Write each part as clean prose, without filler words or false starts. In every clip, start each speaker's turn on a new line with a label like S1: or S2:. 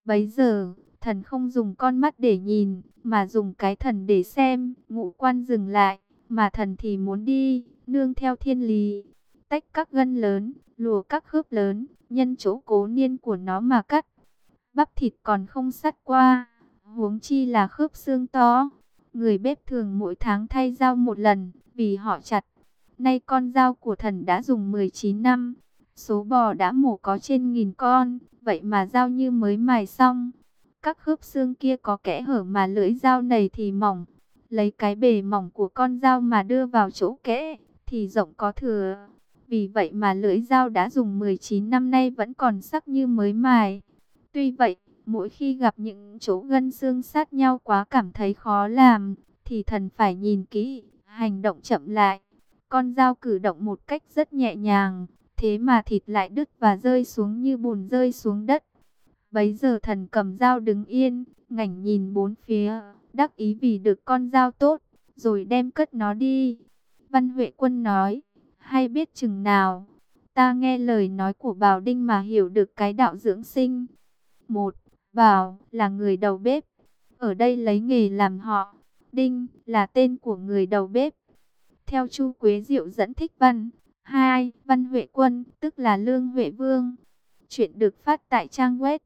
S1: Bấy giờ, thần không dùng con mắt để nhìn, mà dùng cái thần để xem. Ngũ quan dừng lại, mà thần thì muốn đi, nương theo thiên lý. Tách các gân lớn, lùa các khớp lớn, nhân chỗ cố niên của nó mà cắt. Bắp thịt còn không sắt qua, huống chi là khớp xương to. Người bếp thường mỗi tháng thay dao một lần, vì họ chặt. Nay con dao của thần đã dùng 19 năm. Số bò đã mổ có trên 1000 con, vậy mà dao như mới mài xong. Các khớp xương kia có kẽ hở mà lưỡi dao này thì mỏng. Lấy cái bề mỏng của con dao mà đưa vào chỗ kẽ, thì rộng có thừa. Vì vậy mà lưỡi dao đã dùng 19 năm nay vẫn còn sắc như mới mài. Tuy vậy, mỗi khi gặp những chỗ gân xương sát nhau quá cảm thấy khó làm, thì thần phải nhìn kỹ, hành động chậm lại. Con dao cử động một cách rất nhẹ nhàng, thế mà thịt lại đứt và rơi xuống như bùn rơi xuống đất. Bấy giờ thần cầm dao đứng yên, ngảnh nhìn bốn phía, đắc ý vì được con dao tốt, rồi đem cất nó đi. Văn Huệ Quân nói, hay biết chừng nào, ta nghe lời nói của Bảo Đinh mà hiểu được cái đạo dưỡng sinh. Một, Bảo là người đầu bếp, ở đây lấy nghề làm họ. Đinh là tên của người đầu bếp. Theo Chu Quế Diệu dẫn thích văn. 2. Văn Huệ Quân, tức là Lương Huệ Vương. Chuyện được phát tại trang web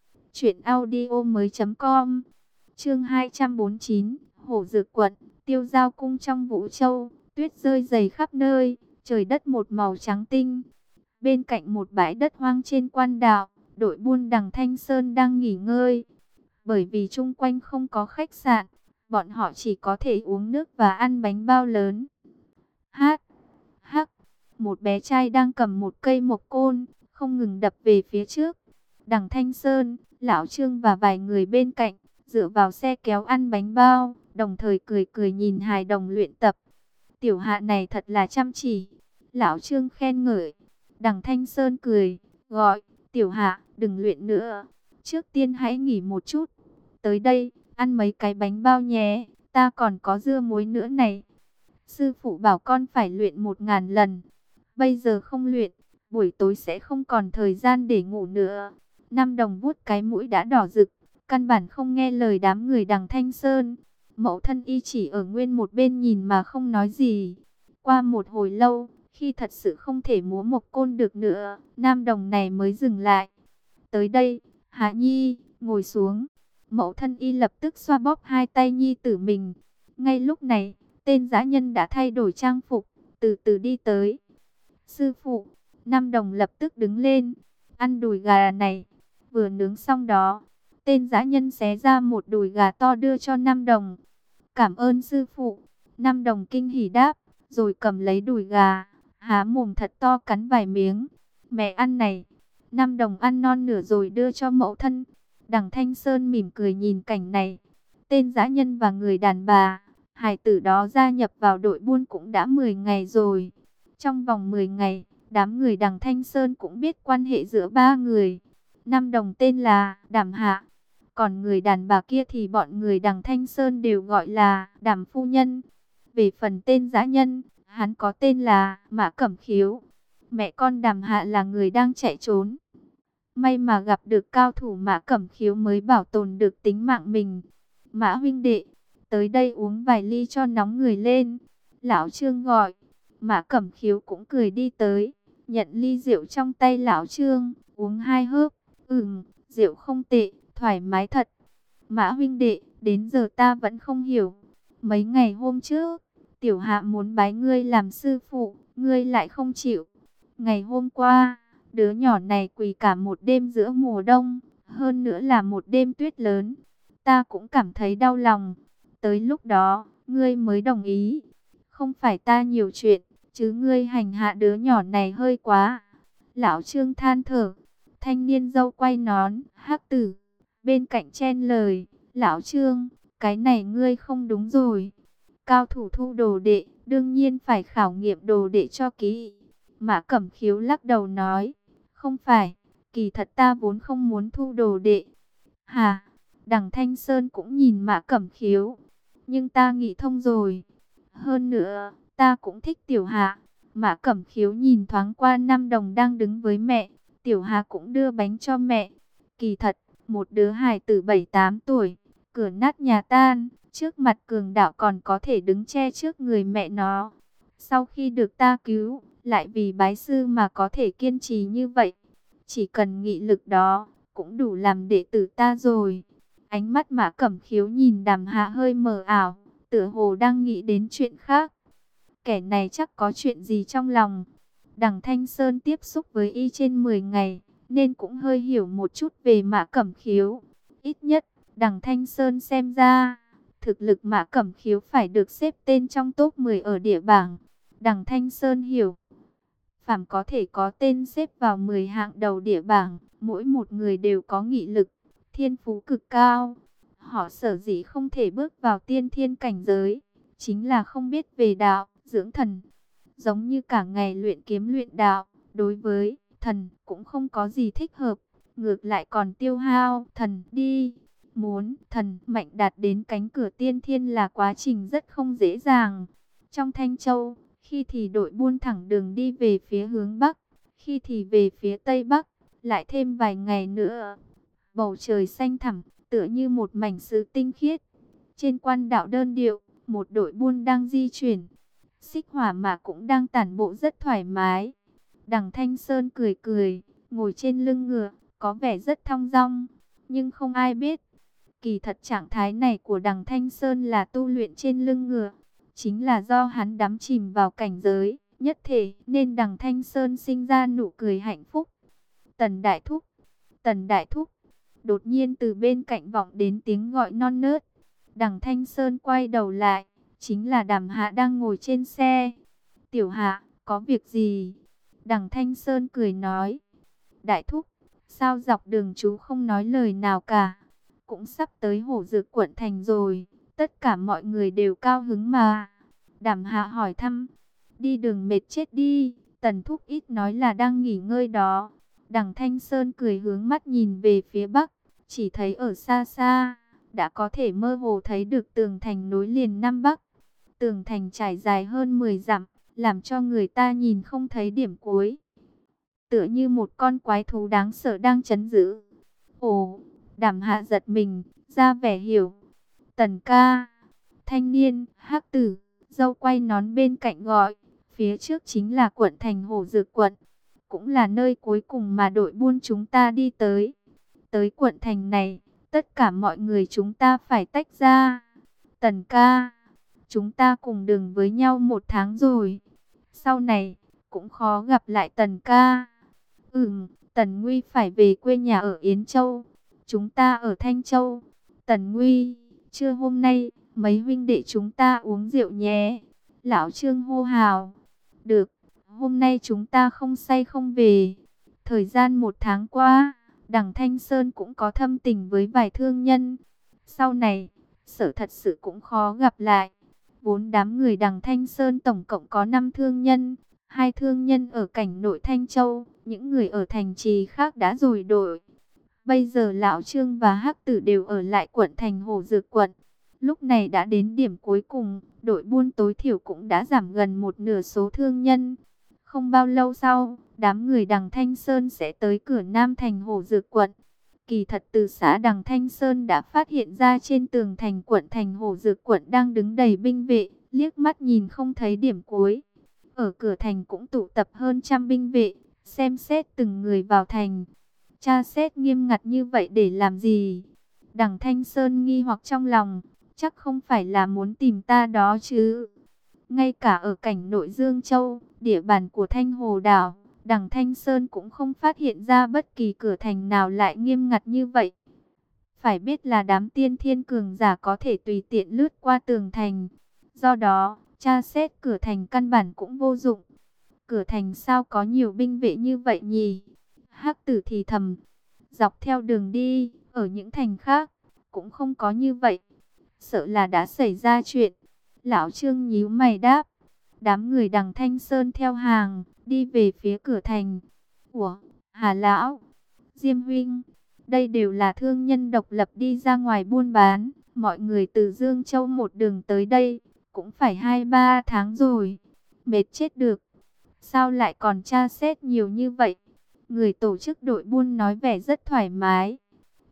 S1: truyệnaudiomoi.com. Chương 249, Hổ Dược Quận, Tiêu Giao Cung trong Vũ Châu, tuyết rơi dày khắp nơi, trời đất một màu trắng tinh. Bên cạnh một bãi đất hoang trên quan đạo, đội buôn đằng Thanh Sơn đang nghỉ ngơi. Bởi vì chung quanh không có khách sạn, bọn họ chỉ có thể uống nước và ăn bánh bao lớn. Hát, hắc, một bé trai đang cầm một cây mộc côn, không ngừng đập về phía trước. Đằng Thanh Sơn, Lão Trương và vài người bên cạnh, dựa vào xe kéo ăn bánh bao, đồng thời cười cười nhìn hài đồng luyện tập. Tiểu Hạ này thật là chăm chỉ. Lão Trương khen ngợi. Đằng Thanh Sơn cười, gọi, Tiểu Hạ, đừng luyện nữa. Trước tiên hãy nghỉ một chút. Tới đây, ăn mấy cái bánh bao nhé, ta còn có dưa muối nữa này. Sư phụ bảo con phải luyện 1000 lần. Bây giờ không luyện, buổi tối sẽ không còn thời gian để ngủ nữa. Nam Đồng vuốt cái mũi đã đỏ rực, căn bản không nghe lời đám người đằng Thanh Sơn. Mẫu thân y chỉ ở nguyên một bên nhìn mà không nói gì. Qua một hồi lâu, khi thật sự không thể múa mộc côn được nữa, Nam Đồng này mới dừng lại. Tới đây, Hạ Nhi, ngồi xuống. Mẫu thân y lập tức xoa bóp hai tay nhi tử mình. Ngay lúc này, tên dã nhân đã thay đổi trang phục, từ từ đi tới. Sư phụ, Nam Đồng lập tức đứng lên, ăn đùi gà này, vừa nướng xong đó. Tên dã nhân xé ra một đùi gà to đưa cho Nam Đồng. Cảm ơn sư phụ. Nam Đồng kinh hỉ đáp, rồi cầm lấy đùi gà, há mồm thật to cắn vài miếng. Mẹ ăn này. Nam Đồng ăn non nửa rồi đưa cho mẫu thân. Đằng Thanh Sơn mỉm cười nhìn cảnh này. Tên dã nhân và người đàn bà, hài tử đó gia nhập vào đội buôn cũng đã 10 ngày rồi. Trong vòng 10 ngày, đám người đằng Thanh Sơn cũng biết quan hệ giữa ba người. Nam Đồng tên là Đảm Hạ, còn người đàn bà kia thì bọn người đằng Thanh Sơn đều gọi là Đảm Phu Nhân. Về phần tên dã nhân, hắn có tên là Mã Cẩm Khiếu. Mẹ con Đảm Hạ là người đang chạy trốn. May mà gặp được cao thủ Mã Cẩm Khiếu mới bảo tồn được tính mạng mình. Mã huynh đệ, tới đây uống vài ly cho nóng người lên. Lão Trương gọi. Mã Cẩm Khiếu cũng cười đi tới, nhận ly rượu trong tay Lão Trương, uống 2 hớp. Rượu không tệ, thoải mái thật. Mã huynh đệ, đến giờ ta vẫn không hiểu. Mấy ngày hôm trước, Tiểu Hạ muốn bái ngươi làm sư phụ, ngươi lại không chịu. Ngày hôm qua, đứa nhỏ này quỳ cả một đêm giữa mùa đông, hơn nữa là một đêm tuyết lớn. Ta cũng cảm thấy đau lòng. Tới lúc đó, ngươi mới đồng ý. Không phải ta nhiều chuyện, chứ ngươi hành hạ đứa nhỏ này hơi quá. Lão Trương than thở. Thanh niên dâu quay nón, hắc tử, bên cạnh chen lời. Lão Trương, cái này ngươi không đúng rồi. Cao thủ thu đồ đệ, đương nhiên phải khảo nghiệm đồ đệ cho kỹ. Mã Cẩm Khiếu lắc đầu nói. Không phải, kỳ thật ta vốn không muốn thu đồ đệ. Hà, đằng Thanh Sơn cũng nhìn Mã Cẩm Khiếu. Nhưng ta nghĩ thông rồi. Hơn nữa, ta cũng thích Tiểu Hạ. Mã Cẩm Khiếu nhìn thoáng qua Nam Đồng đang đứng với mẹ. Tiểu Hạ cũng đưa bánh cho mẹ. Kỳ thật, Một đứa hài tử 7-8 tuổi, cửa nát nhà tan, trước mặt cường đạo còn có thể đứng che trước người mẹ nó. Sau khi được ta cứu, lại vì bái sư mà có thể kiên trì như vậy. Chỉ cần nghị lực đó, cũng đủ làm đệ tử ta rồi. Ánh mắt Mã Cẩm Khiếu nhìn Đàm Hạ hơi mờ ảo, tựa hồ đang nghĩ đến chuyện khác. Kẻ này chắc có chuyện gì trong lòng. Đằng Thanh Sơn tiếp xúc với y trên 10 ngày, nên cũng hơi hiểu một chút về Mã Cẩm Khiếu. Ít nhất, đằng Thanh Sơn xem ra, thực lực Mã Cẩm Khiếu phải được xếp tên trong top 10 ở địa bảng. Đằng Thanh Sơn hiểu, phàm có thể có tên xếp vào 10 hạng đầu địa bảng, mỗi một người đều có nghị lực, thiên phú cực cao. Họ sở dĩ không thể bước vào tiên thiên cảnh giới, chính là không biết về đạo, dưỡng thần. Giống như cả ngày luyện kiếm luyện đạo, đối với thần cũng không có gì thích hợp, ngược lại còn tiêu hao thần đi. Muốn thần mạnh đạt đến cánh cửa tiên thiên là quá trình rất không dễ dàng. Trong Thanh Châu, khi thì đội buôn thẳng đường đi về phía hướng Bắc, khi thì về phía Tây Bắc, lại thêm vài ngày nữa. Bầu trời xanh thẳm, tựa như một mảnh sứ tinh khiết. Trên quan đạo đơn điệu, một đội buôn đang di chuyển. Xích Hỏa mà cũng đang tản bộ rất thoải mái. Đằng Thanh Sơn cười cười, ngồi trên lưng ngựa, có vẻ rất thong dong. Nhưng không ai biết, kỳ thật trạng thái này của đằng Thanh Sơn là tu luyện trên lưng ngựa. Chính là do hắn đắm chìm vào cảnh giới, nhất thể, nên đằng Thanh Sơn sinh ra nụ cười hạnh phúc. Tần Đại Thúc, Tần Đại Thúc. Đột nhiên từ bên cạnh vọng đến tiếng gọi non nớt. Đằng Thanh Sơn quay đầu lại, chính là Đàm Hạ đang ngồi trên xe. Tiểu Hạ, có việc gì? Đằng Thanh Sơn cười nói. Đại Thúc, sao dọc đường chú không nói lời nào cả? Cũng sắp tới Hổ Dược quận thành rồi, tất cả mọi người đều cao hứng mà. Đàm Hạ hỏi thăm. Đi đường mệt chết đi, Tần Thúc ít nói là đang nghỉ ngơi đó. Đằng Thanh Sơn cười hướng mắt nhìn về phía bắc, chỉ thấy ở xa xa, đã có thể mơ hồ thấy được tường thành nối liền Nam Bắc. Tường thành trải dài hơn 10 dặm, làm cho người ta nhìn không thấy điểm cuối. Tựa như một con quái thú đáng sợ đang trấn giữ. Ồ, Đàm Hạ giật mình, ra vẻ hiểu. Tần ca, thanh niên, hắc tử, dâu quay nón bên cạnh gọi. Phía trước chính là quận thành Hổ Dược quận, cũng là nơi cuối cùng mà đội buôn chúng ta đi tới. Tới quận thành này, tất cả mọi người chúng ta phải tách ra. Tần ca, chúng ta cùng đường với nhau 1 tháng rồi. Sau này, cũng khó gặp lại Tần ca. Tần Nguy phải về quê nhà ở Yến Châu. Chúng ta ở Thanh Châu. Tần Nguy, trưa hôm nay, mấy huynh đệ chúng ta uống rượu nhé. Lão Trương hô hào. Được, hôm nay chúng ta không say không về. Thời gian 1 tháng qua, đằng Thanh Sơn cũng có thâm tình với vài thương nhân. Sau này, sợ thật sự cũng khó gặp lại. Vốn đám người đằng Thanh Sơn tổng cộng có 5 thương nhân. 2 thương nhân ở cảnh nội Thanh Châu, những người ở thành trì khác đã rồi đổi. Bây giờ Lão Trương và Hắc Tử đều ở lại quận thành Hổ Dược quận. Lúc này đã đến điểm cuối cùng, đội buôn tối thiểu cũng đã giảm gần 1/2 số thương nhân. Không bao lâu sau, đám người đằng Thanh Sơn sẽ tới cửa Nam thành Hổ Dược quận. Kỳ thật từ xã đằng Thanh Sơn đã phát hiện ra trên tường thành quận thành Hổ Dược quận đang đứng đầy binh vệ, liếc mắt nhìn không thấy điểm cuối. Ở cửa thành cũng tụ tập hơn 100 binh vệ, xem xét từng người vào thành. Tra xét nghiêm ngặt như vậy để làm gì? Đằng Thanh Sơn nghi hoặc trong lòng, chắc không phải là muốn tìm ta đó chứ. Ngay cả ở cảnh nội Dương Châu, địa bàn của Thanh Hồ Đảo, đằng Thanh Sơn cũng không phát hiện ra bất kỳ cửa thành nào lại nghiêm ngặt như vậy. Phải biết là đám tiên thiên cường giả có thể tùy tiện lướt qua tường thành. Do đó, tra xét cửa thành căn bản cũng vô dụng. Cửa thành sao có nhiều binh vệ như vậy nhỉ? Hắc Tử thì thầm. Dọc theo đường đi, ở những thành khác, cũng không có như vậy. Sợ là đã xảy ra chuyện. Lão Trương nhíu mày đáp. Đám người đằng Thanh Sơn theo hàng, đi về phía cửa thành. Ủa, Hà Lão, Diêm Huynh, đây đều là thương nhân độc lập đi ra ngoài buôn bán. Mọi người từ Dương Châu một đường tới đây, cũng phải 2-3 tháng rồi. Mệt chết được. Sao lại còn tra xét nhiều như vậy? Người tổ chức đội buôn nói vẻ rất thoải mái.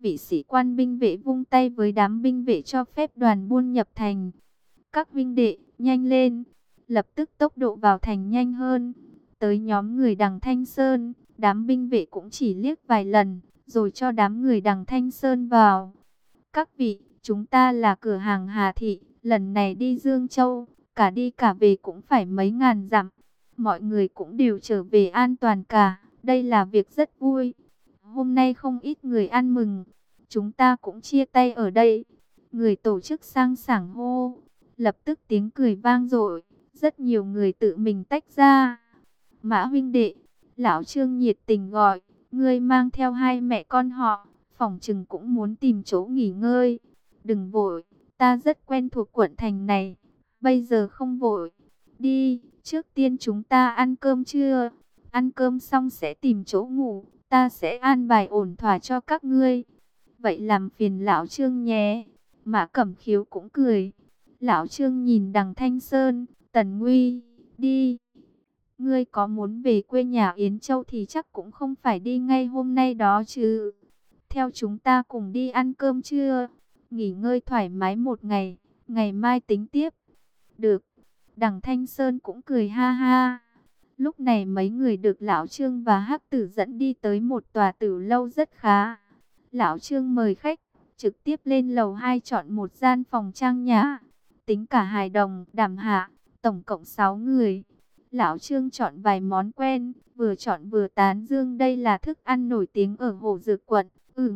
S1: vị sĩ quan binh vệ vung tay với đám binh vệ cho phép đoàn buôn nhập thành. Các huynh đệ, nhanh lên! Lập tức tốc độ vào thành nhanh hơn. Tới nhóm người đằng Thanh Sơn, đám binh vệ cũng chỉ liếc vài lần, rồi cho đám người đằng Thanh Sơn vào. Các vị, chúng ta là cửa hàng Hà Thị, lần này đi Dương Châu, cả đi cả về cũng phải mấy ngàn dặm. Mọi người cũng đều trở về an toàn cả, đây là việc rất vui. Hôm nay không ít người ăn mừng, chúng ta cũng chia tay ở đây. Người tổ chức sang sảng hô, lập tức tiếng cười vang dội, rất nhiều người tự mình tách ra. Mã huynh đệ, lão Trương nhiệt tình gọi, ngươi mang theo hai mẹ con họ, phỏng chừng cũng muốn tìm chỗ nghỉ ngơi. Đừng vội, ta rất quen thuộc quận thành này, bây giờ không vội. Đi, trước tiên chúng ta ăn cơm trưa, ăn cơm xong sẽ tìm chỗ ngủ, ta sẽ an bài ổn thỏa cho các ngươi. Vậy làm phiền lão Trương nhé. Mã Cẩm Khiếu cũng cười. Lão Trương nhìn đằng Thanh Sơn, Tần Nguy, đi. Ngươi có muốn về quê nhà Yến Châu thì chắc cũng không phải đi ngay hôm nay đó chứ. Theo chúng ta cùng đi ăn cơm trưa, nghỉ ngơi thoải mái một ngày, ngày mai tính tiếp. Được, đằng Thanh Sơn cũng cười ha ha. Lúc này mấy người được Lão Trương và Hắc Tử dẫn đi tới một tòa tử lâu rất khá. Lão Trương mời khách, trực tiếp lên lầu 2 chọn một gian phòng trang nhã. Tính cả hài đồng, đàm hạ, tổng cộng 6 người. Lão Trương chọn vài món quen, vừa chọn vừa tán dương đây là thức ăn nổi tiếng ở Hồ Dược quận.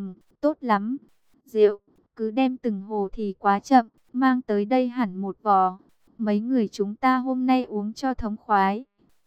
S1: Tốt lắm. Rượu, cứ đem từng hồ thì quá chậm, mang tới đây hẳn một vò. Mấy người chúng ta hôm nay uống cho thống khoái.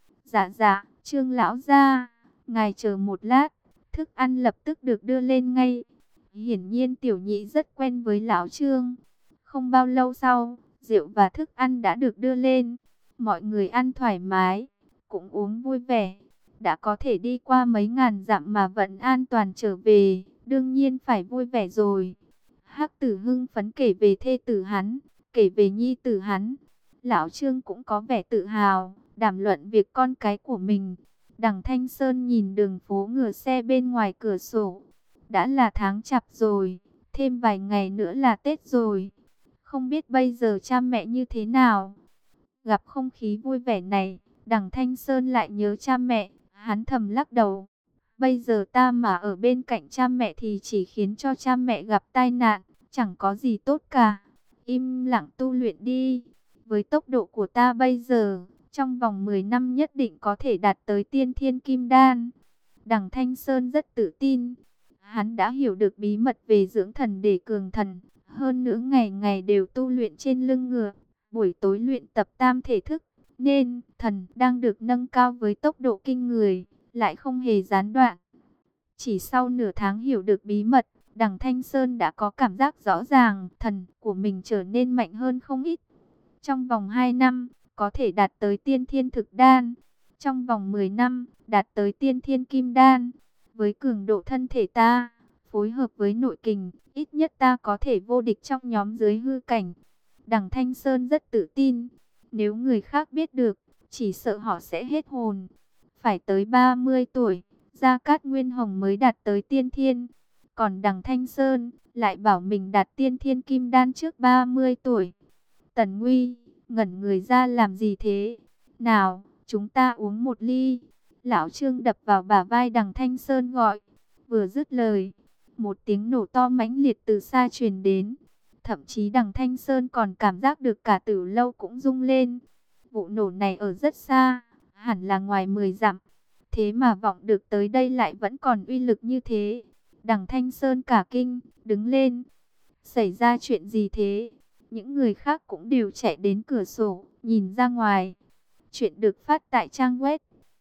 S1: Dạ dạ, Trương lão gia, ngài chờ một lát, thức ăn lập tức được đưa lên ngay. Hiển nhiên tiểu nhị rất quen với lão Trương. Không bao lâu sau, rượu và thức ăn đã được đưa lên. Mọi người ăn thoải mái, cũng uống vui vẻ. Đã có thể đi qua mấy ngàn dặm mà vẫn an toàn trở về, đương nhiên phải vui vẻ rồi. Hắc Tử hưng phấn kể về thê tử hắn, kể về nhi tử hắn. Lão Trương cũng có vẻ tự hào, đàm luận việc con cái của mình. Đằng Thanh Sơn nhìn đường phố ngựa xe bên ngoài cửa sổ. Đã là tháng chạp rồi, thêm vài ngày nữa là Tết rồi. Không biết bây giờ cha mẹ như thế nào? Gặp không khí vui vẻ này, đằng Thanh Sơn lại nhớ cha mẹ, hắn thầm lắc đầu. Bây giờ ta mà ở bên cạnh cha mẹ thì chỉ khiến cho cha mẹ gặp tai nạn, chẳng có gì tốt cả. Im lặng tu luyện đi. Với tốc độ của ta bây giờ, trong vòng 10 năm nhất định có thể đạt tới tiên thiên kim đan. Đằng Thanh Sơn rất tự tin. Hắn đã hiểu được bí mật về dưỡng thần để cường thần. Hơn nữa ngày ngày đều tu luyện trên lưng ngựa. Buổi tối luyện tập tam thể thức. Nên thần đang được nâng cao với tốc độ kinh người, lại không hề gián đoạn. Chỉ sau nửa tháng hiểu được bí mật, đằng Thanh Sơn đã có cảm giác rõ ràng thần của mình trở nên mạnh hơn không ít. Trong vòng 2 năm, có thể đạt tới tiên thiên thực đan. Trong vòng 10 năm, đạt tới tiên thiên kim đan. Với cường độ thân thể ta, phối hợp với nội kình, ít nhất ta có thể vô địch trong nhóm dưới hư cảnh. Đằng Thanh Sơn rất tự tin. Nếu người khác biết được, chỉ sợ họ sẽ hết hồn. Phải tới 30 tuổi, Gia Cát Nguyên Hồng mới đạt tới tiên thiên. Còn đằng Thanh Sơn lại bảo mình đạt tiên thiên kim đan trước 30 tuổi. Tần Nguy, ngẩn người ra làm gì thế? Nào, chúng ta uống một ly. Lão Trương đập vào bả vai đằng Thanh Sơn gọi. Vừa dứt lời, một tiếng nổ to mãnh liệt từ xa truyền đến. Thậm chí đằng Thanh Sơn còn cảm giác được cả tử lâu cũng rung lên. Vụ nổ này ở rất xa, hẳn là ngoài 10 dặm. Thế mà vọng được tới đây lại vẫn còn uy lực như thế. Đằng Thanh Sơn cả kinh, đứng lên. Xảy ra chuyện gì thế? Những người khác cũng đều chạy đến cửa sổ, nhìn ra ngoài. Chuyện được phát tại trang web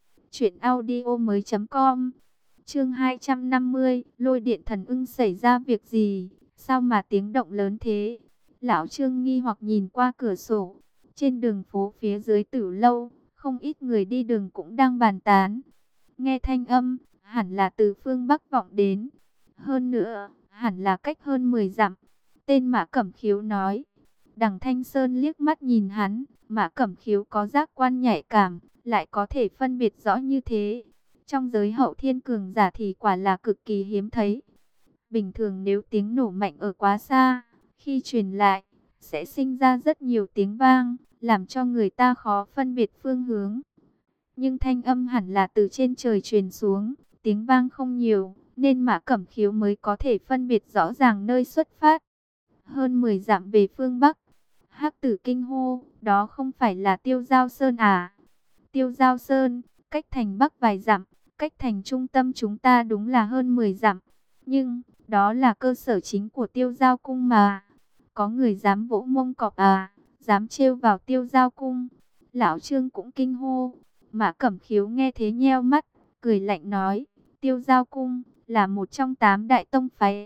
S1: truyệnaudiomoi.com. Chương 250, Lôi Điện Thần Ưng xảy ra việc gì? Sao mà tiếng động lớn thế? Lão Trương nghi hoặc nhìn qua cửa sổ. Trên đường phố phía dưới tử lâu, không ít người đi đường cũng đang bàn tán. Nghe thanh âm, hẳn là từ phương Bắc vọng đến. Hơn nữa, hẳn là cách hơn 10 dặm. Tên Mã Cẩm Khiếu nói. Đằng Thanh Sơn liếc mắt nhìn hắn. Mã Cẩm Khiếu có giác quan nhạy cảm, lại có thể phân biệt rõ như thế. Trong giới hậu thiên cường giả thì quả là cực kỳ hiếm thấy. Bình thường nếu tiếng nổ mạnh ở quá xa, khi truyền lại, sẽ sinh ra rất nhiều tiếng vang, làm cho người ta khó phân biệt phương hướng. Nhưng thanh âm hẳn là từ trên trời truyền xuống, tiếng vang không nhiều, nên Mã Cẩm Khiếu mới có thể phân biệt rõ ràng nơi xuất phát. Hơn 10 dặm về phương Bắc, Hắc Tử kinh hô, đó không phải là Tiêu Giao Sơn à? Tiêu Giao Sơn, cách thành Bắc vài dặm, cách thành trung tâm chúng ta đúng là hơn 10 dặm. Nhưng, đó là cơ sở chính của Tiêu Giao Cung mà. Có người dám vỗ mông cọp à, dám trêu vào Tiêu Giao Cung. Lão Trương cũng kinh hô. Mã Cẩm Khiếu nghe thế nheo mắt, cười lạnh nói, Tiêu Giao Cung là một trong 8 đại tông phái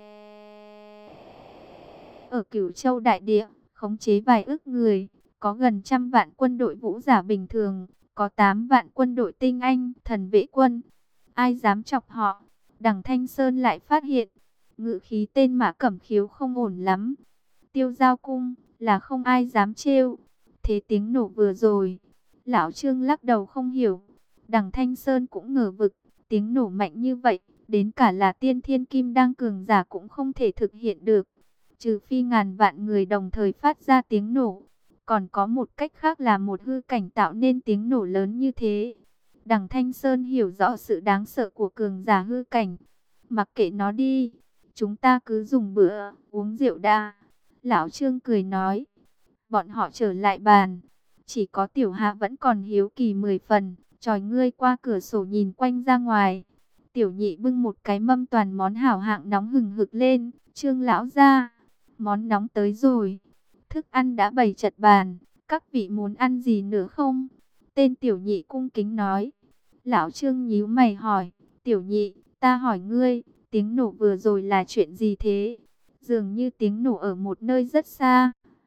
S1: ở Cửu Châu đại địa, khống chế vài ức người, có gần 100 vạn quân đội vũ giả bình thường, có 8 vạn quân đội tinh anh, thần vệ quân. Ai dám chọc họ? Đằng Thanh Sơn lại phát hiện, ngự khí tên Mã Cẩm Khiếu không ổn lắm. Tiêu Giao Cung là không ai dám trêu. Thế tiếng nổ vừa rồi, lão Trương lắc đầu không hiểu. Đằng Thanh Sơn cũng ngờ vực, tiếng nổ mạnh như vậy, đến cả là tiên thiên kim đăng cường giả cũng không thể thực hiện được. Trừ phi ngàn vạn người đồng thời phát ra tiếng nổ. Còn có một cách khác là một hư cảnh tạo nên tiếng nổ lớn như thế. Đằng Thanh Sơn hiểu rõ sự đáng sợ của cường giả hư cảnh. Mặc kệ nó đi, chúng ta cứ dùng bữa, uống rượu đã. Lão Trương cười nói. Bọn họ trở lại bàn. Chỉ có Tiểu Hạ vẫn còn hiếu kỳ 10 phần, chòi ngươi qua cửa sổ nhìn quanh ra ngoài. Tiểu Nhị bưng một cái mâm toàn món hảo hạng nóng hừng hực lên. Trương lão ra, món nóng tới rồi. Thức ăn đã bày chật bàn, các vị muốn ăn gì nữa không? Tên Tiểu Nhị cung kính nói. Lão Trương nhíu mày hỏi, Tiểu Nhị, ta hỏi ngươi, tiếng nổ vừa rồi là chuyện gì thế? Dường như tiếng nổ ở một nơi rất xa.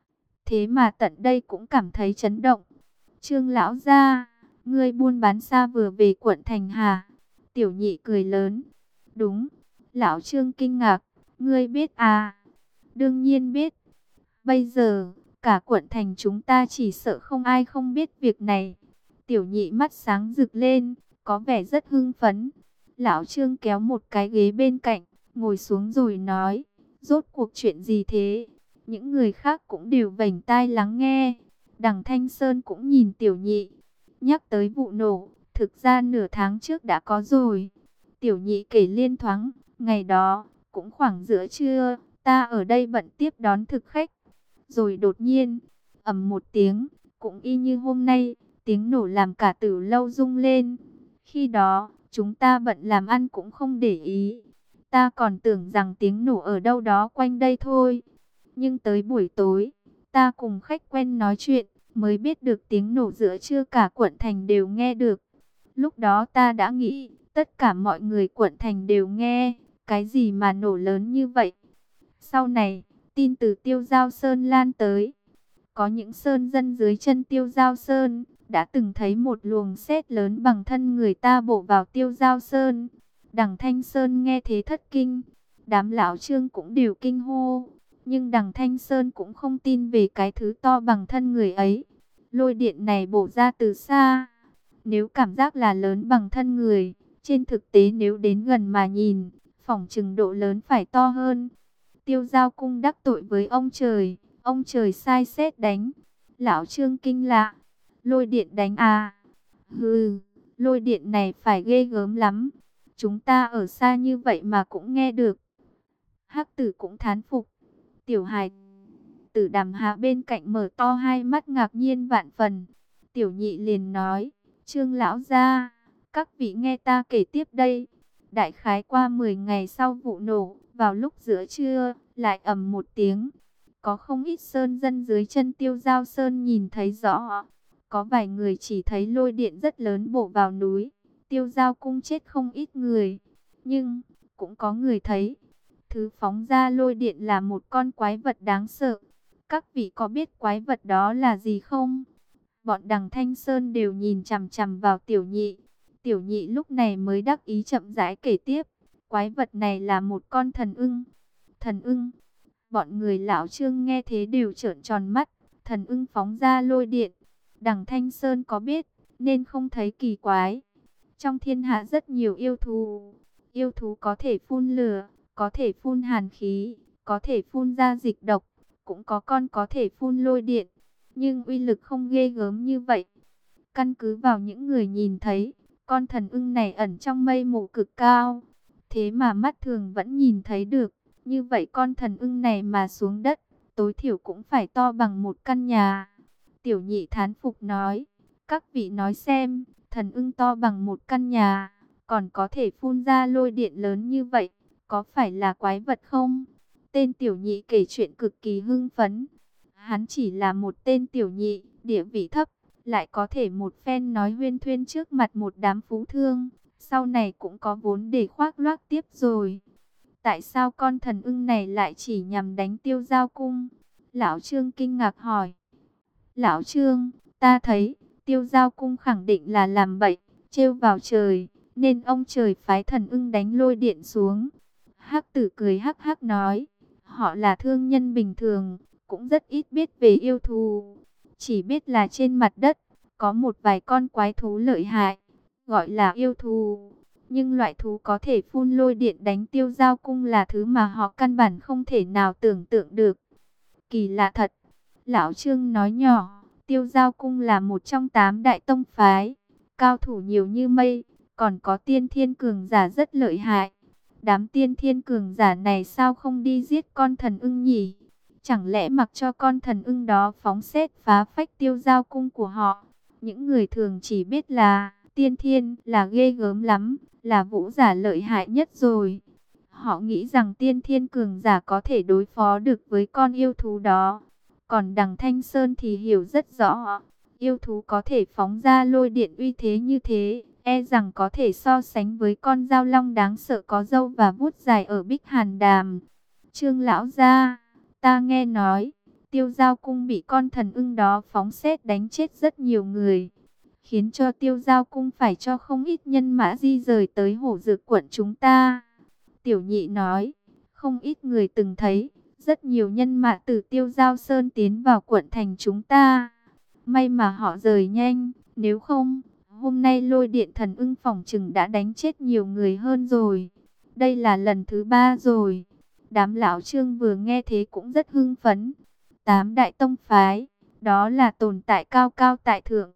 S1: Thế mà tận đây cũng cảm thấy chấn động. Trương lão gia, ngươi buôn bán xa vừa về quận thành hà? Tiểu Nhị cười lớn. Đúng. Lão Trương kinh ngạc, ngươi biết à? Đương nhiên biết. Bây giờ, cả quận thành chúng ta chỉ sợ không ai không biết việc này. Tiểu Nhị mắt sáng rực lên, có vẻ rất hưng phấn. Lão Trương kéo một cái ghế bên cạnh, ngồi xuống rồi nói, rốt cuộc chuyện gì thế? Những người khác cũng đều vểnh tai lắng nghe. Đằng Thanh Sơn cũng nhìn Tiểu Nhị. Nhắc tới vụ nổ, thực ra nửa tháng trước đã có rồi. Tiểu Nhị kể liên thoáng, ngày đó, cũng khoảng giữa trưa, ta ở đây bận tiếp đón thực khách. Rồi đột nhiên, ầm một tiếng, cũng y như hôm nay, tiếng nổ làm cả Tử Lâu rung lên. Khi đó, chúng ta bận làm ăn cũng không để ý. Ta còn tưởng rằng tiếng nổ ở đâu đó quanh đây thôi. Nhưng tới buổi tối, ta cùng khách quen nói chuyện, mới biết được tiếng nổ giữa trưa cả quận thành đều nghe được. Lúc đó ta đã nghĩ, tất cả mọi người quận thành đều nghe, cái gì mà nổ lớn như vậy. Sau này, tin từ Tiêu Giao Sơn lan tới. Có những sơn dân dưới chân Tiêu Giao Sơn, đã từng thấy một luồng sét lớn bằng thân người ta bổ vào Tiêu Giao Sơn. Đằng Thanh Sơn nghe thế thất kinh, đám lão Trương cũng đều kinh hô. Nhưng đằng Thanh Sơn cũng không tin về cái thứ to bằng thân người ấy. Lôi điện này bổ ra từ xa. Nếu cảm giác là lớn bằng thân người, trên thực tế nếu đến gần mà nhìn, phỏng chừng độ lớn phải to hơn. Tiêu Giao Cung đắc tội với ông trời sai sét đánh. Lão Trương kinh lạ, lôi điện đánh à? Hừ, lôi điện này phải ghê gớm lắm. Chúng ta ở xa như vậy mà cũng nghe được. Hắc Tử cũng thán phục. Tiểu Hài Tử Đàm Hạ bên cạnh mở to hai mắt ngạc nhiên vạn phần. Tiểu Nhị liền nói, Trương lão gia, các vị nghe ta kể tiếp đây. Đại khái qua 10 ngày sau vụ nổ, vào lúc giữa trưa, lại ầm một tiếng. Có không ít sơn dân dưới chân Tiêu Giao Sơn nhìn thấy rõ. Có vài người chỉ thấy lôi điện rất lớn bổ vào núi. Tiêu Giao Cung chết không ít người. Nhưng, cũng có người thấy, thứ phóng ra lôi điện là một con quái vật đáng sợ. Các vị có biết quái vật đó là gì không? Bọn đằng Thanh Sơn đều nhìn chằm chằm vào Tiểu Nhị. Tiểu Nhị lúc này mới đắc ý chậm rãi kể tiếp. Quái vật này là một con thần ưng. Thần ưng. Bọn người lão Trương nghe thế đều trợn tròn mắt. Thần ưng phóng ra lôi điện. Đằng Thanh Sơn có biết, nên không thấy kỳ quái. Trong thiên hạ rất nhiều yêu thú. Yêu thú có thể phun lửa, có thể phun hàn khí, có thể phun ra dịch độc, cũng có con có thể phun lôi điện, nhưng uy lực không ghê gớm như vậy. Căn cứ vào những người nhìn thấy, con thần ưng này ẩn trong mây mù cực cao, thế mà mắt thường vẫn nhìn thấy được. Như vậy con thần ưng này mà xuống đất, tối thiểu cũng phải to bằng một căn nhà. Tiểu nhị thán phục nói, các vị nói xem, thần ưng to bằng một căn nhà, còn có thể phun ra lôi điện lớn như vậy, có phải là quái vật không? Tên tiểu nhị kể chuyện cực kỳ hưng phấn. Hắn chỉ là một tên tiểu nhị, địa vị thấp, lại có thể một phen nói huyên thuyên trước mặt một đám phú thương, sau này cũng có vốn để khoác lác tiếp rồi. Tại sao con thần ưng này lại chỉ nhằm đánh Tiêu Giao Cung? Lão Trương kinh ngạc hỏi. Lão Trương, ta thấy Tiêu Giao Cung khẳng định là làm bậy, trêu vào trời, nên ông trời phái thần ưng đánh lôi điện xuống. Hắc Tử cười hắc hắc nói, họ là thương nhân bình thường, cũng rất ít biết về yêu thú, chỉ biết là trên mặt đất có một vài con quái thú lợi hại, gọi là yêu thú. Nhưng loại thú có thể phun lôi điện đánh Tiêu Giao Cung là thứ mà họ căn bản không thể nào tưởng tượng được. Kỳ lạ thật. Lão Trương nói nhỏ, Tiêu Giao Cung là một trong 8 đại tông phái, cao thủ nhiều như mây, còn có tiên thiên cường giả rất lợi hại. Đám tiên thiên cường giả này sao không đi giết con thần ưng nhỉ? Chẳng lẽ mặc cho con thần ưng đó phóng xét phá phách Tiêu Giao Cung của họ? Những người thường chỉ biết là tiên thiên là ghê gớm lắm, là vũ giả lợi hại nhất rồi. Họ nghĩ rằng tiên thiên cường giả có thể đối phó được với con yêu thú đó. Còn đằng Thanh Sơn thì hiểu rất rõ, yêu thú có thể phóng ra lôi điện uy thế như thế, e rằng có thể so sánh với con dao long đáng sợ có râu và vuốt dài ở Bích Hàn Đàm. Trương lão gia, ta nghe nói, Tiêu Giao Cung bị con thần ưng đó phóng sét đánh chết rất nhiều người, khiến cho Tiêu Giao Cung phải cho không ít nhân mã di rời tới Hổ Dược quận chúng ta. Tiểu nhị nói, không ít người từng thấy, rất nhiều nhân mã từ Tiêu Giao Sơn tiến vào quận thành chúng ta. May mà họ rời nhanh, nếu không, hôm nay lôi điện thần ưng phỏng chừng đã đánh chết nhiều người hơn rồi. Đây là lần thứ 3 rồi. Đám lão Trương vừa nghe thế cũng rất hưng phấn. 8 đại tông phái, đó là tồn tại cao cao tại thượng.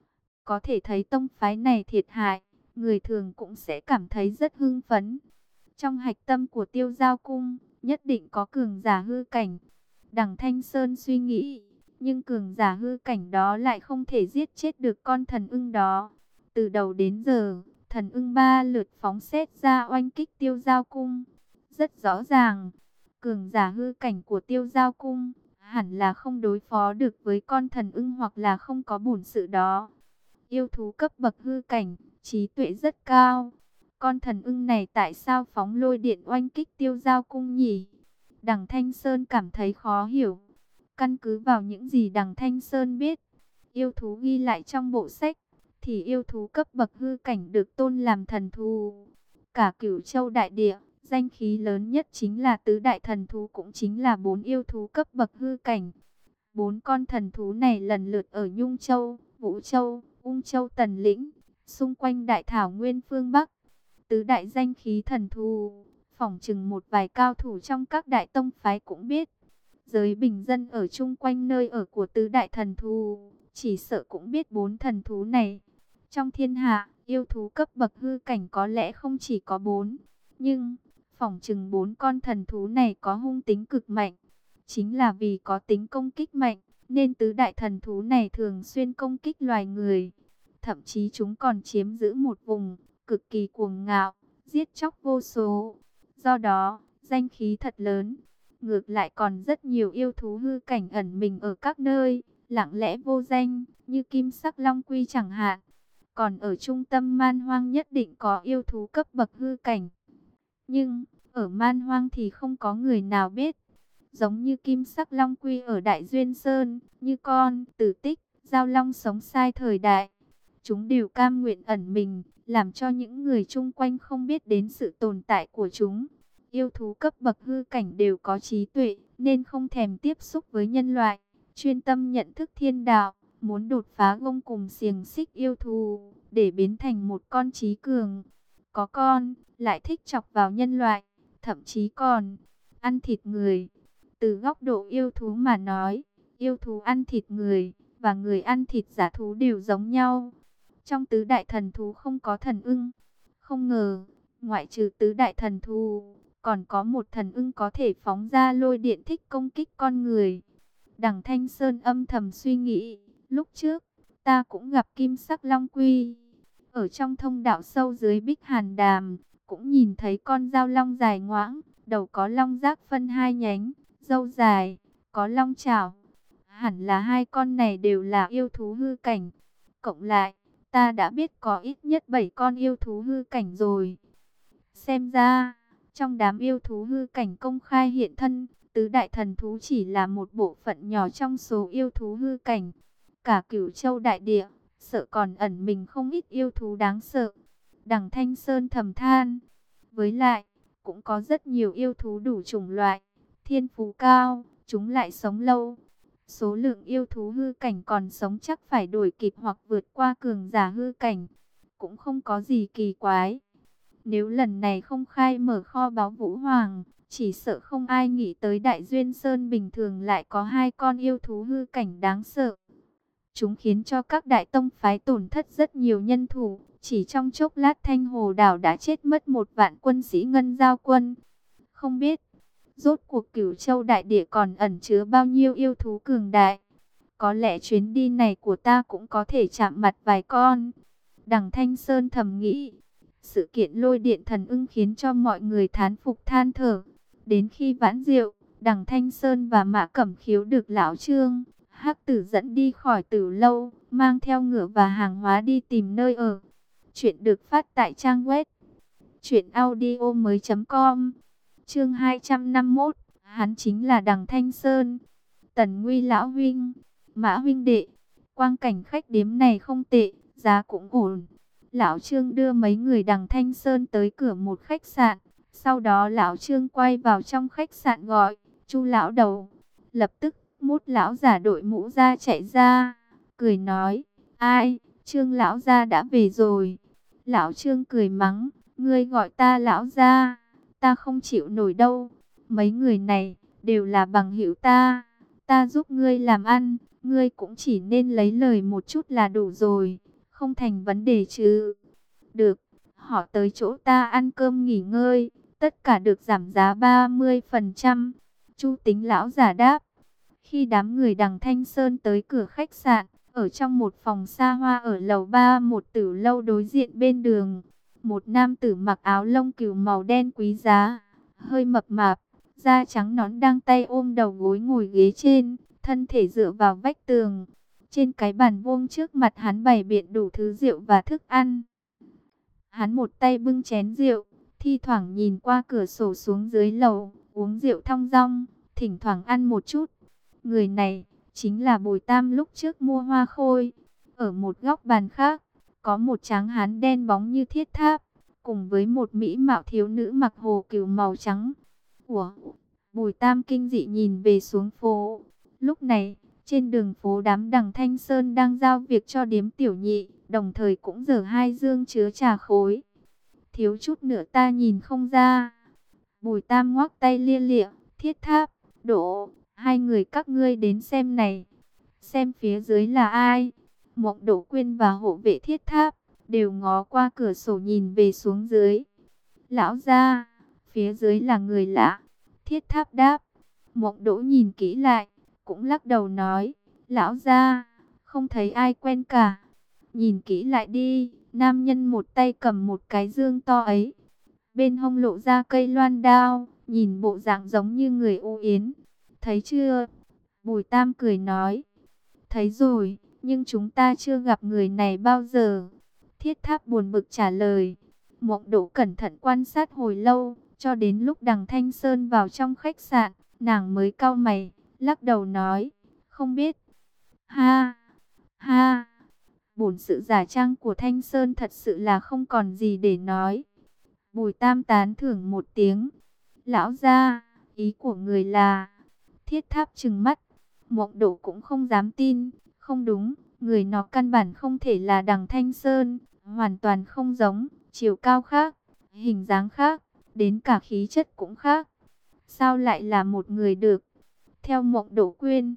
S1: Có thể thấy tông phái này thiệt hại, người thường cũng sẽ cảm thấy rất hưng phấn. Trong hạch tâm của Tiêu Giao Cung, nhất định có cường giả hư cảnh. Đằng Thanh Sơn suy nghĩ, nhưng cường giả hư cảnh đó lại không thể giết chết được con thần ưng đó. Từ đầu đến giờ, thần ưng 3 lượt phóng xét ra oanh kích Tiêu Giao Cung. Rất rõ ràng, cường giả hư cảnh của Tiêu Giao Cung hẳn là không đối phó được với con thần ưng hoặc là không có bổn sự đó. Yêu thú cấp bậc hư cảnh, trí tuệ rất cao. Con thần ưng này tại sao phóng lôi điện oanh kích Tiêu Giao Cung nhỉ? Đằng Thanh Sơn cảm thấy khó hiểu. Căn cứ vào những gì đằng Thanh Sơn biết, yêu thú ghi lại trong bộ sách, thì yêu thú cấp bậc hư cảnh được tôn làm thần thú. Cả Cửu Châu đại địa, danh khí lớn nhất chính là tứ đại thần thú, cũng chính là 4 yêu thú cấp bậc hư cảnh. 4 con thần thú này lần lượt ở Nhung Châu, Vũ Châu, Ung Châu Tần Lĩnh, xung quanh đại thảo nguyên phương Bắc. Tứ đại danh khí thần thú, phỏng chừng một vài cao thủ trong các đại tông phái cũng biết. Giới bình dân ở chung quanh nơi ở của tứ đại thần thú, chỉ sợ cũng biết 4 thần thú này. Trong thiên hạ, yêu thú cấp bậc hư cảnh có lẽ không chỉ có 4, nhưng phỏng chừng 4 con thần thú này có hung tính cực mạnh. Chính là vì có tính công kích mạnh, nên tứ đại thần thú này thường xuyên công kích loài người. Thậm chí chúng còn chiếm giữ một vùng cực kỳ cuồng ngạo, giết chóc vô số. Do đó, danh khí thật lớn. Ngược lại còn rất nhiều yêu thú hư cảnh ẩn mình ở các nơi, lặng lẽ vô danh, như kim sắc long quy chẳng hạn. Còn ở trung tâm man hoang nhất định có yêu thú cấp bậc hư cảnh. Nhưng, ở man hoang thì không có người nào biết. Giống như kim sắc long quy ở Đại Duyên Sơn, như con, Tử Tích, Giao Long sống sai thời đại. Chúng đều cam nguyện ẩn mình, làm cho những người chung quanh không biết đến sự tồn tại của chúng. Yêu thú cấp bậc hư cảnh đều có trí tuệ, nên không thèm tiếp xúc với nhân loại, chuyên tâm nhận thức thiên đạo, muốn đột phá gông cùng xiềng xích yêu thú, để biến thành một con trí cường. Có con, lại thích chọc vào nhân loại, thậm chí còn ăn thịt người. Từ góc độ yêu thú mà nói, yêu thú ăn thịt người và người ăn thịt dã thú đều giống nhau. Trong tứ đại thần thú không có thần ưng. Không ngờ, ngoại trừ tứ đại thần thú, còn có một thần ưng có thể phóng ra lôi điện thích công kích con người. Đằng Thanh Sơn âm thầm suy nghĩ, lúc trước, ta cũng gặp kim sắc long quy. Ở trong thông đạo sâu dưới Bích Hàn Đàm, cũng nhìn thấy con dao long dài ngoãng, đầu có long giác phân hai nhánh, râu dài, có long chảo. Hẳn là hai con này đều là yêu thú hư cảnh. Cộng lại, ta đã biết có ít nhất 7 con yêu thú hư cảnh rồi. Xem ra, trong đám yêu thú hư cảnh công khai hiện thân, tứ đại thần thú chỉ là một bộ phận nhỏ trong số yêu thú hư cảnh. Cả Cửu Châu đại địa, sợ còn ẩn mình không ít yêu thú đáng sợ. Đằng Thanh Sơn thầm than. Với lại, cũng có rất nhiều yêu thú đủ chủng loại, thiên phú cao, chúng lại sống lâu. Số lượng yêu thú hư cảnh còn sống chắc phải đuổi kịp hoặc vượt qua cường giả hư cảnh. Cũng không có gì kỳ quái. Nếu lần này không khai mở kho báu Vũ Hoàng, chỉ sợ không ai nghĩ tới Đại Duyên Sơn bình thường lại có hai con yêu thú hư cảnh đáng sợ. Chúng khiến cho các đại tông phái tổn thất rất nhiều nhân thủ. Chỉ trong chốc lát Thanh Hồ Đảo đã chết mất 1 vạn quân sĩ Ngân Giao quân. Không biết, rốt cuộc Cửu Châu đại địa còn ẩn chứa bao nhiêu yêu thú cường đại. Có lẽ chuyến đi này của ta cũng có thể chạm mặt vài con. Đằng Thanh Sơn thầm nghĩ. Sự kiện lôi điện thần ưng khiến cho mọi người thán phục than thở. Đến khi vãn rượu, Đằng Thanh Sơn và Mã Cẩm Khiếu được lão Trương, Hắc Tử dẫn đi khỏi Tử lâu, mang theo ngựa và hàng hóa đi tìm nơi ở. Chuyện được phát tại trang web truyệnaudiomoi.com. Chương 251, hắn chính là Đằng Thanh Sơn. Tần Nguy lão huynh, Mã huynh đệ, quang cảnh khách điếm này không tệ, giá cũng ổn. Lão Trương đưa mấy người Đằng Thanh Sơn tới cửa một khách sạn. Sau đó lão Trương quay vào trong khách sạn gọi Chu lão đầu. Lập tức Mút lão giả đội mũ ra chạy ra, cười nói: "Ai, Trương lão gia đã về rồi." Lão Trương cười mắng: "Ngươi gọi ta lão gia, ta không chịu nổi đâu. Mấy người này đều là bằng hữu ta, ta giúp ngươi làm ăn, ngươi cũng chỉ nên lấy lời một chút là đủ rồi, không thành vấn đề chứ?" "Được, họ tới chỗ ta ăn cơm nghỉ ngơi, tất cả được giảm giá 30%." Chu Tính lão giả đáp. Khi đám người Đằng Thanh Sơn tới cửa khách sạn, ở trong một phòng xa hoa ở lầu 3 một tử lâu đối diện bên đường, một nam tử mặc áo lông cừu màu đen quý giá, hơi mập mạp, da trắng nõn đang tay ôm đầu gối ngồi ghế trên, thân thể dựa vào vách tường. Trên cái bàn vuông trước mặt hắn bày biện đủ thứ rượu và thức ăn. Hắn một tay bưng chén rượu, thi thoảng nhìn qua cửa sổ xuống dưới lầu, uống rượu thong dong, thỉnh thoảng ăn một chút. Người này chính là Bùi Tam lúc trước mua hoa khôi. Ở một góc bàn khác, có một tráng hán đen bóng như thiết tháp, cùng với một mỹ mạo thiếu nữ mặc hồ cừu màu trắng. Ủa? Bùi Tam kinh dị nhìn về xuống phố. Lúc này, trên đường phố đám Đằng Thanh Sơn đang giao việc cho điếm tiểu nhị, đồng thời cũng giở 2 dương chứa trà khối. Thiếu chút nữa ta nhìn không ra. Bùi Tam ngoắc tay lia lịa: "Thiết tháp, Đỗ, hai người các ngươi đến xem này." Xem phía dưới là ai? Mộng Đỗ Quyên và hộ vệ Thiết tháp đều ngó qua cửa sổ nhìn về xuống dưới. "Lão gia, phía dưới là người lạ." Thiết tháp đáp. Mộng Đỗ nhìn kỹ lại, cũng lắc đầu nói: "Lão gia, không thấy ai quen cả." "Nhìn kỹ lại đi." Nam nhân một tay cầm một cái dương to ấy, bên hông lộ ra cây loan đao, nhìn bộ dạng giống như người U Yến. "Thấy chưa?" Bùi Tam cười nói. "Thấy rồi, nhưng chúng ta chưa gặp người này bao giờ." Thiết tháp buồn bực trả lời. Mộng Đỗ cẩn thận quan sát hồi lâu, cho đến lúc Đằng Thanh Sơn vào trong khách sạn, nàng mới cau mày, lắc đầu nói: "Không biết." "Ha, ha." Bổn sự giả trang của Thanh Sơn thật sự là không còn gì để nói. Bùi Tam tán thưởng một tiếng. "Lão gia, ý của người là?" Thiết tháp trừng mắt. Mộng Đỗ cũng không dám tin. Không đúng, người nó căn bản không thể là Đằng Thanh Sơn, hoàn toàn không giống, chiều cao khác, hình dáng khác, đến cả khí chất cũng khác. Sao lại là một người được? Theo Mộng Đỗ Quyên,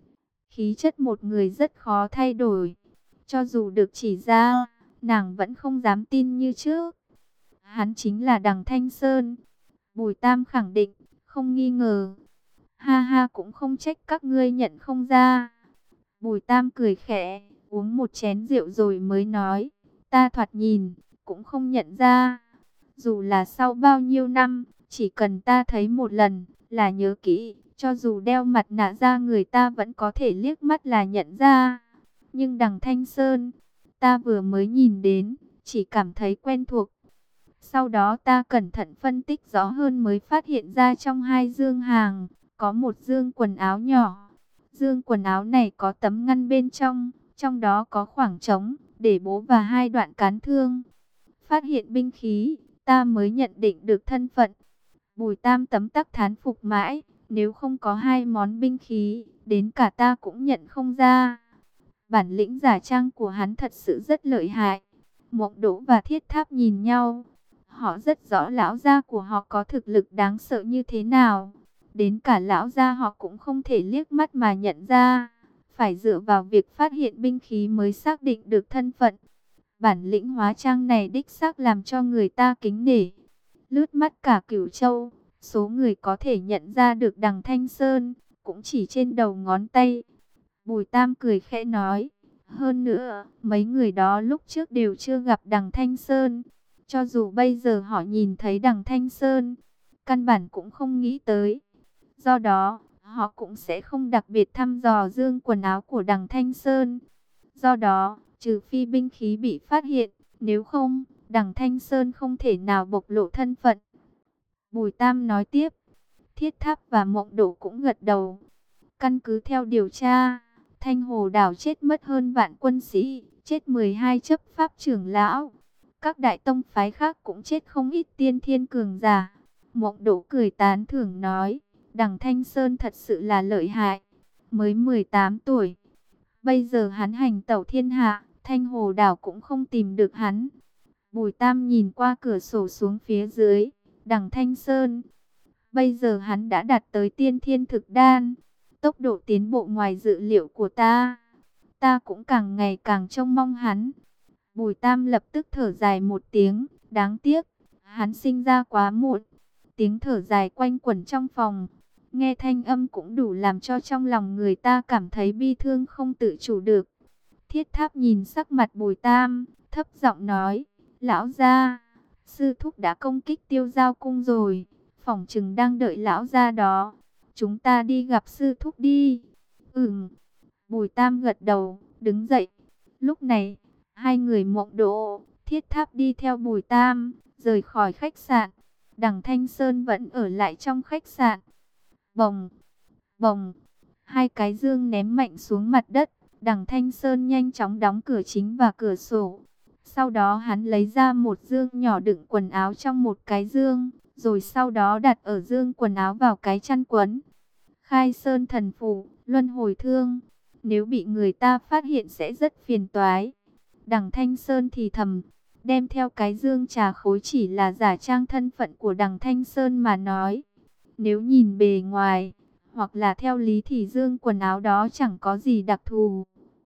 S1: khí chất một người rất khó thay đổi. Cho dù được chỉ ra, nàng vẫn không dám tin như trước. Hắn chính là Đằng Thanh Sơn. Bùi Tam khẳng định, không nghi ngờ. Ha ha, cũng không trách các ngươi nhận không ra. Bùi Tam cười khẽ, uống một chén rượu rồi mới nói, ta thoạt nhìn, cũng không nhận ra. Dù là sau bao nhiêu năm, chỉ cần ta thấy một lần, là nhớ kỹ. Cho dù đeo mặt nạ ra người ta vẫn có thể liếc mắt là nhận ra. Nhưng Đằng Thanh Sơn, ta vừa mới nhìn đến, chỉ cảm thấy quen thuộc. Sau đó ta cẩn thận phân tích rõ hơn mới phát hiện ra trong hai dương hàng, có một dương quần áo nhỏ. Dương quần áo này có tấm ngăn bên trong, trong đó có khoảng trống, để bố và hai đoạn cán thương. Phát hiện binh khí, ta mới nhận định được thân phận. Bùi Tam tấm tắc thán phục mãi, nếu không có hai món binh khí, đến cả ta cũng nhận không ra. Bản lĩnh giả trang của hắn thật sự rất lợi hại. Mộng Đỗ và Thiết Tháp nhìn nhau. Họ rất rõ lão gia của họ có thực lực đáng sợ như thế nào. Đến cả lão gia họ cũng không thể liếc mắt mà nhận ra. Phải dựa vào việc phát hiện binh khí mới xác định được thân phận. Bản lĩnh hóa trang này đích xác làm cho người ta kính nể. Lướt mắt cả Cửu Châu, số người có thể nhận ra được Đằng Thanh Sơn, cũng chỉ trên đầu ngón tay. Bùi Tam cười khẽ nói, hơn nữa, mấy người đó lúc trước đều chưa gặp Đằng Thanh Sơn. Cho dù bây giờ họ nhìn thấy Đằng Thanh Sơn, căn bản cũng không nghĩ tới. Do đó, họ cũng sẽ không đặc biệt thăm dò dương quần áo của Đằng Thanh Sơn. Do đó, trừ phi binh khí bị phát hiện, nếu không, Đằng Thanh Sơn không thể nào bộc lộ thân phận. Bùi Tam nói tiếp, Thiết Tháp và Mộng Đỗ cũng gật đầu. Căn cứ theo điều tra, Thanh Hồ đảo chết mất hơn vạn quân sĩ, chết 12 chấp pháp trưởng lão. Các đại tông phái khác cũng chết không ít tiên thiên cường giả. Mộng Đỗ cười tán thưởng nói, Đằng Thanh Sơn thật sự là lợi hại. Mới 18 tuổi, bây giờ hắn hành tẩu thiên hạ, Thanh Hồ đảo cũng không tìm được hắn. Bùi Tam nhìn qua cửa sổ xuống phía dưới, Đằng Thanh Sơn. Bây giờ hắn đã đạt tới tiên thiên thực đan. Tốc độ tiến bộ ngoài dự liệu của ta. Ta cũng càng ngày càng trông mong hắn. Bùi Tam lập tức thở dài một tiếng. Đáng tiếc, hắn sinh ra quá muộn. Tiếng thở dài quanh quẩn trong phòng. Nghe thanh âm cũng đủ làm cho trong lòng người ta cảm thấy bi thương không tự chủ được. Thiết Tháp nhìn sắc mặt Bùi Tam, thấp giọng nói, lão gia, sư thúc đã công kích Tiêu Giao cung rồi, phỏng chừng đang đợi lão gia đó. Chúng ta đi gặp sư thúc đi. Bùi Tam gật đầu, đứng dậy. Lúc này, hai người Mộng Đỗ, Thiết Tháp đi theo Bùi Tam, rời khỏi khách sạn. Đằng Thanh Sơn vẫn ở lại trong khách sạn. Bồng, bồng, hai cái dương ném mạnh xuống mặt đất. Đằng Thanh Sơn nhanh chóng đóng cửa chính và cửa sổ. Sau đó hắn lấy ra một dương nhỏ đựng quần áo trong một cái dương, rồi sau đó đặt ở dương quần áo vào cái chăn quấn. Khai Sơn thần phù, luân hồi thương, nếu bị người ta phát hiện sẽ rất phiền toái. Đằng Thanh Sơn thì thầm, đem theo cái dương trà khối chỉ là giả trang thân phận của Đằng Thanh Sơn mà nói. Nếu nhìn bề ngoài, hoặc là theo lý thì dương quần áo đó chẳng có gì đặc thù.